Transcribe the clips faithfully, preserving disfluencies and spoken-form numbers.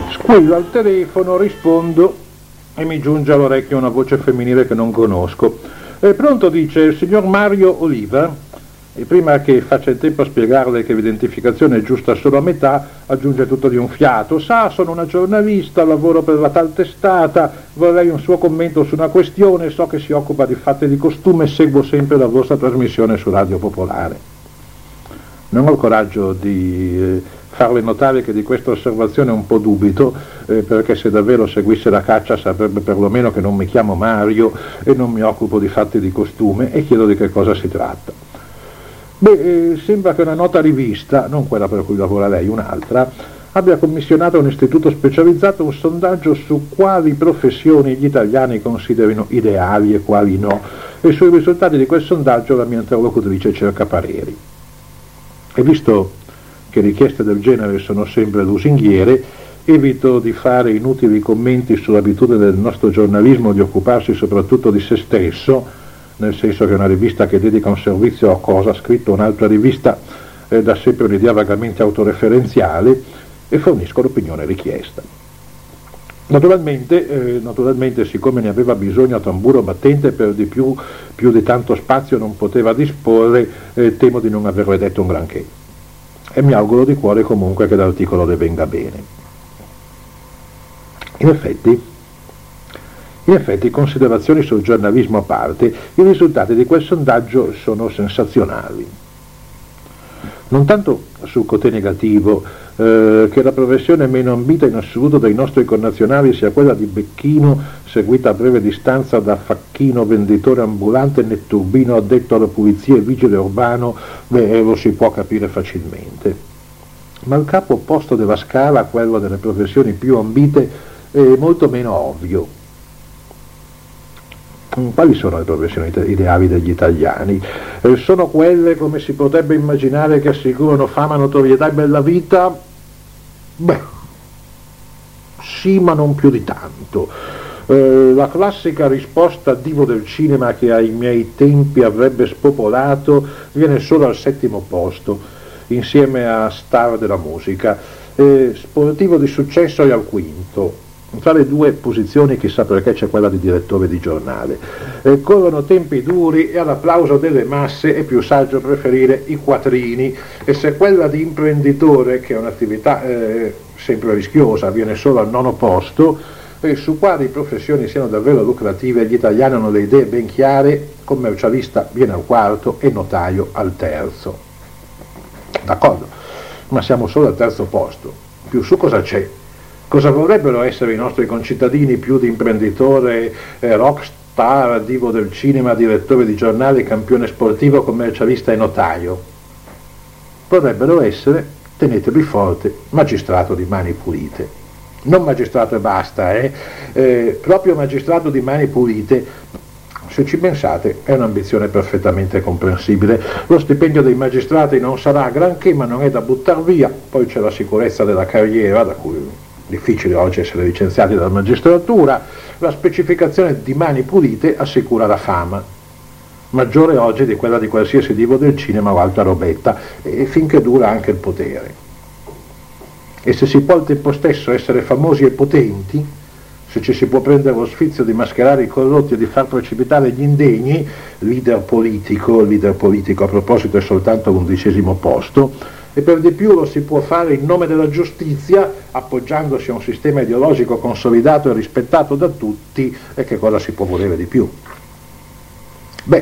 Squillo al telefono, rispondo e mi giunge all'orecchio una voce femminile che non conosco. Eh, pronto, dice il signor Mario Oliva? E prima che faccia il tempo a spiegarle che l'identificazione è giusta solo a metà, aggiunge tutto di un fiato. Sa, sono una giornalista, lavoro per la tal testata, vorrei un suo commento su una questione, so che si occupa di fatti di costume e seguo sempre la vostra trasmissione su Radio Popolare. Non ho il coraggio di eh, farle notare che di questa osservazione un po' dubito, eh, perché se davvero seguisse la caccia saprebbe perlomeno che non mi chiamo Mario e non mi occupo di fatti di costume, e chiedo di che cosa si tratta. Beh, eh, sembra che una nota rivista, non quella per cui lavora lei, un'altra, abbia commissionato a un istituto specializzato un sondaggio su quali professioni gli italiani considerino ideali e quali no, e sui risultati di quel sondaggio la mia interlocutrice cerca pareri. E visto che richieste del genere sono sempre lusinghiere, evito di fare inutili commenti sull'abitudine del nostro giornalismo di occuparsi soprattutto di se stesso, nel senso che una rivista che dedica un servizio a cosa ha scritto un'altra rivista eh, dà sempre un'idea vagamente autoreferenziale, e fornisco l'opinione richiesta. Naturalmente, eh, naturalmente, siccome ne aveva bisogno a tamburo battente, per di più, più di tanto spazio non poteva disporre, eh, temo di non averle detto un granché. E mi auguro di cuore comunque che l'articolo le venga bene. In effetti, In effetti, considerazioni sul giornalismo a parte, i risultati di quel sondaggio sono sensazionali. Non tanto sul cotè negativo, eh, che la professione meno ambita in assoluto dai nostri connazionali sia quella di becchino, seguita a breve distanza da facchino, venditore ambulante, netturbino, addetto alla pulizia e vigile urbano, beh, lo si può capire facilmente. Ma il capo opposto della scala, quello delle professioni più ambite, è molto meno ovvio. Quali sono le professioni ideali degli italiani? Eh, sono quelle, come si potrebbe immaginare, che assicurano fama, notorietà e bella vita? Beh, sì, ma non più di tanto. Eh, la classica risposta divo del cinema che ai miei tempi avrebbe spopolato viene solo al settimo posto, insieme a star della musica. Eh, sportivo di successo è al quinto. Tra le due posizioni, chissà perché, c'è quella di direttore di giornale. Eh, corrono tempi duri e all'applauso delle masse è più saggio preferire i quattrini, e se quella di imprenditore, che è un'attività eh, sempre rischiosa, viene solo al nono posto, eh, su quali professioni siano davvero lucrative gli italiani hanno le idee ben chiare: commercialista viene al quarto e notaio al terzo. D'accordo, ma siamo solo al terzo posto. Più su cosa c'è? Cosa vorrebbero essere i nostri concittadini più di imprenditore, eh, rockstar, divo del cinema, direttore di giornale, campione sportivo, commercialista e notaio? Vorrebbero essere, tenetevi forte, magistrato di mani pulite. Non magistrato e basta, eh? Eh, proprio magistrato di mani pulite. Se ci pensate, è un'ambizione perfettamente comprensibile. Lo stipendio dei magistrati non sarà granché, ma non è da buttar via. Poi c'è la sicurezza della carriera, da cui difficile oggi essere licenziati dalla magistratura. La specificazione di mani pulite assicura la fama, maggiore oggi di quella di qualsiasi divo del cinema o altra robetta, e finché dura anche il potere. E se si può al tempo stesso essere famosi e potenti, se ci si può prendere lo sfizio di mascherare i corrotti e di far precipitare gli indegni, leader politico, leader politico a proposito è soltanto all'undicesimo posto, e per di più lo si può fare in nome della giustizia, appoggiandosi a un sistema ideologico consolidato e rispettato da tutti, e che cosa si può volere di più? Beh,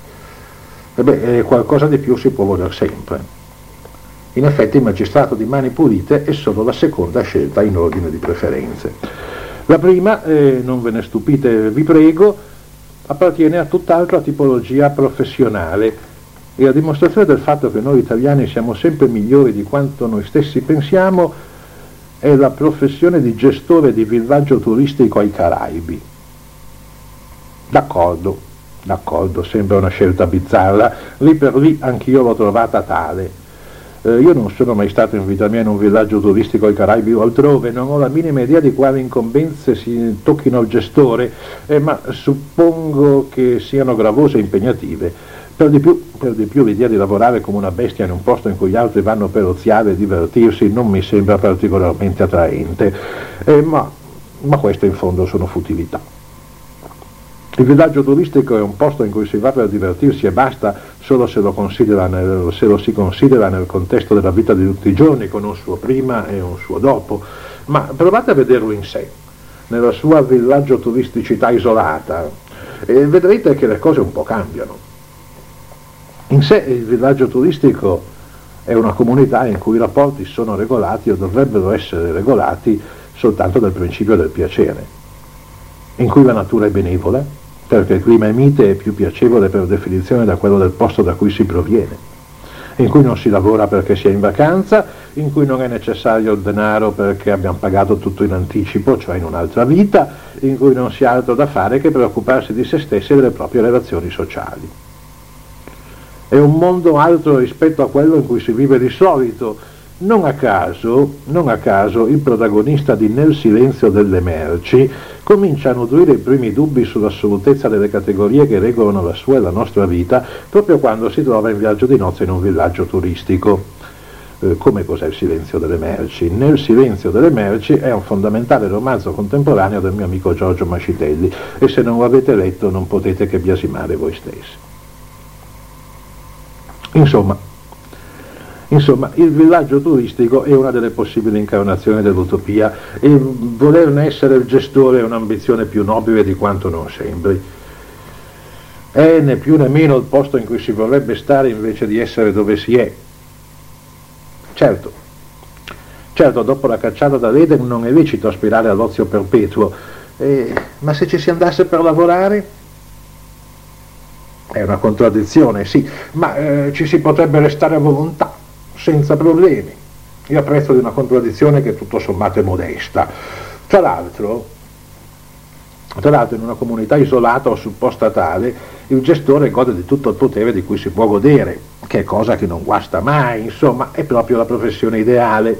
beh, qualcosa di più si può voler sempre. In effetti il magistrato di mani pulite è solo la seconda scelta in ordine di preferenze. La prima, eh, non ve ne stupite vi prego, appartiene a tutt'altra tipologia professionale, e a dimostrazione del fatto che noi italiani siamo sempre migliori di quanto noi stessi pensiamo è la professione di gestore di villaggio turistico ai Caraibi. D'accordo, d'accordo, sembra una scelta bizzarra, lì per lì anch'io l'ho trovata tale. Eh, io non sono mai stato in vita mia in un villaggio turistico ai Caraibi o altrove, non ho la minima idea di quali incombenze si tocchino al gestore, eh, ma suppongo che siano gravose e impegnative. Per di più, per di più l'idea di lavorare come una bestia in un posto in cui gli altri vanno per oziare e divertirsi non mi sembra particolarmente attraente, eh, ma, ma queste in fondo sono futilità. Il villaggio turistico è un posto in cui si va per divertirsi e basta, solo se lo, considera nel, se lo si considera nel contesto della vita di tutti i giorni, con un suo prima e un suo dopo, ma provate a vederlo in sé, nella sua villaggio turisticità isolata, e vedrete che le cose un po' cambiano. In sé il villaggio turistico è una comunità in cui i rapporti sono regolati o dovrebbero essere regolati soltanto dal principio del piacere, in cui la natura è benevola, perché il clima è mite e più piacevole per definizione da quello del posto da cui si proviene, in cui non si lavora perché si è in vacanza, in cui non è necessario il denaro perché abbiamo pagato tutto in anticipo, cioè in un'altra vita, in cui non si ha altro da fare che preoccuparsi di se stessi e delle proprie relazioni sociali. È un mondo altro rispetto a quello in cui si vive di solito. Non a caso, non a caso il protagonista di Nel silenzio delle merci comincia a nutrire i primi dubbi sull'assolutezza delle categorie che regolano la sua e la nostra vita proprio quando si trova in viaggio di nozze in un villaggio turistico. Eh, come cos'è il silenzio delle merci? Nel silenzio delle merci è un fondamentale romanzo contemporaneo del mio amico Giorgio Mascitelli e se non lo avete letto non potete che biasimare voi stessi. Insomma, insomma, il villaggio turistico è una delle possibili incarnazioni dell'utopia e volerne essere il gestore è un'ambizione più nobile di quanto non sembri. È né più né meno il posto in cui si vorrebbe stare invece di essere dove si è. Certo, certo, dopo la cacciata dall'Eden non è lecito aspirare all'ozio perpetuo, eh, ma se ci si andasse per lavorare? È una contraddizione, sì, ma eh, ci si potrebbe restare a volontà, senza problemi. Io apprezzo di una contraddizione che tutto sommato è modesta. Tra l'altro, tra l'altro in una comunità isolata o supposta tale, il gestore gode di tutto il potere di cui si può godere, che è cosa che non guasta mai, insomma, è proprio la professione ideale.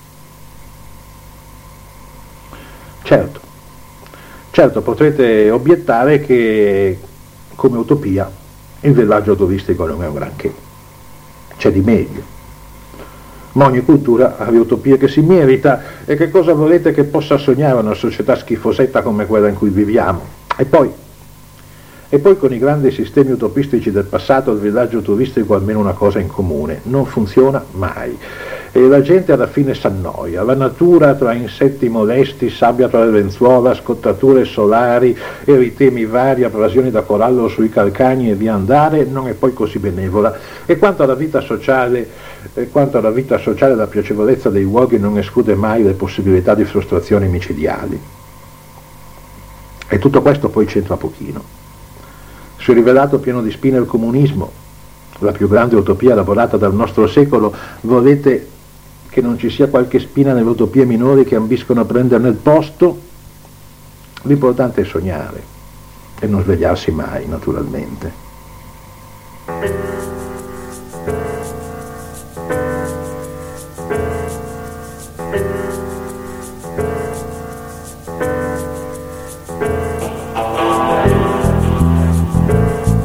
Certo, certo, potrete obiettare che come utopia il villaggio turistico non è un granché, c'è di meglio, ma ogni cultura ha le utopie che si merita e che cosa volete che possa sognare una società schifosetta come quella in cui viviamo? E poi, e poi con i grandi sistemi utopistici del passato il villaggio turistico ha almeno una cosa in comune, non funziona mai. E la gente alla fine s'annoia, la natura tra insetti molesti, sabbia tra le lenzuola, scottature solari, eritemi vari, abrasioni da corallo sui calcagni e via andare, non è poi così benevola. E quanto alla vita sociale, e quanto alla vita sociale la piacevolezza dei luoghi non esclude mai le possibilità di frustrazioni micidiali. E tutto questo poi c'entra pochino. Si è rivelato pieno di spine il comunismo, la più grande utopia elaborata dal nostro secolo. Volete che non ci sia qualche spina nelle utopie minori che ambiscono a prenderne il posto? L'importante è sognare e non svegliarsi mai, naturalmente.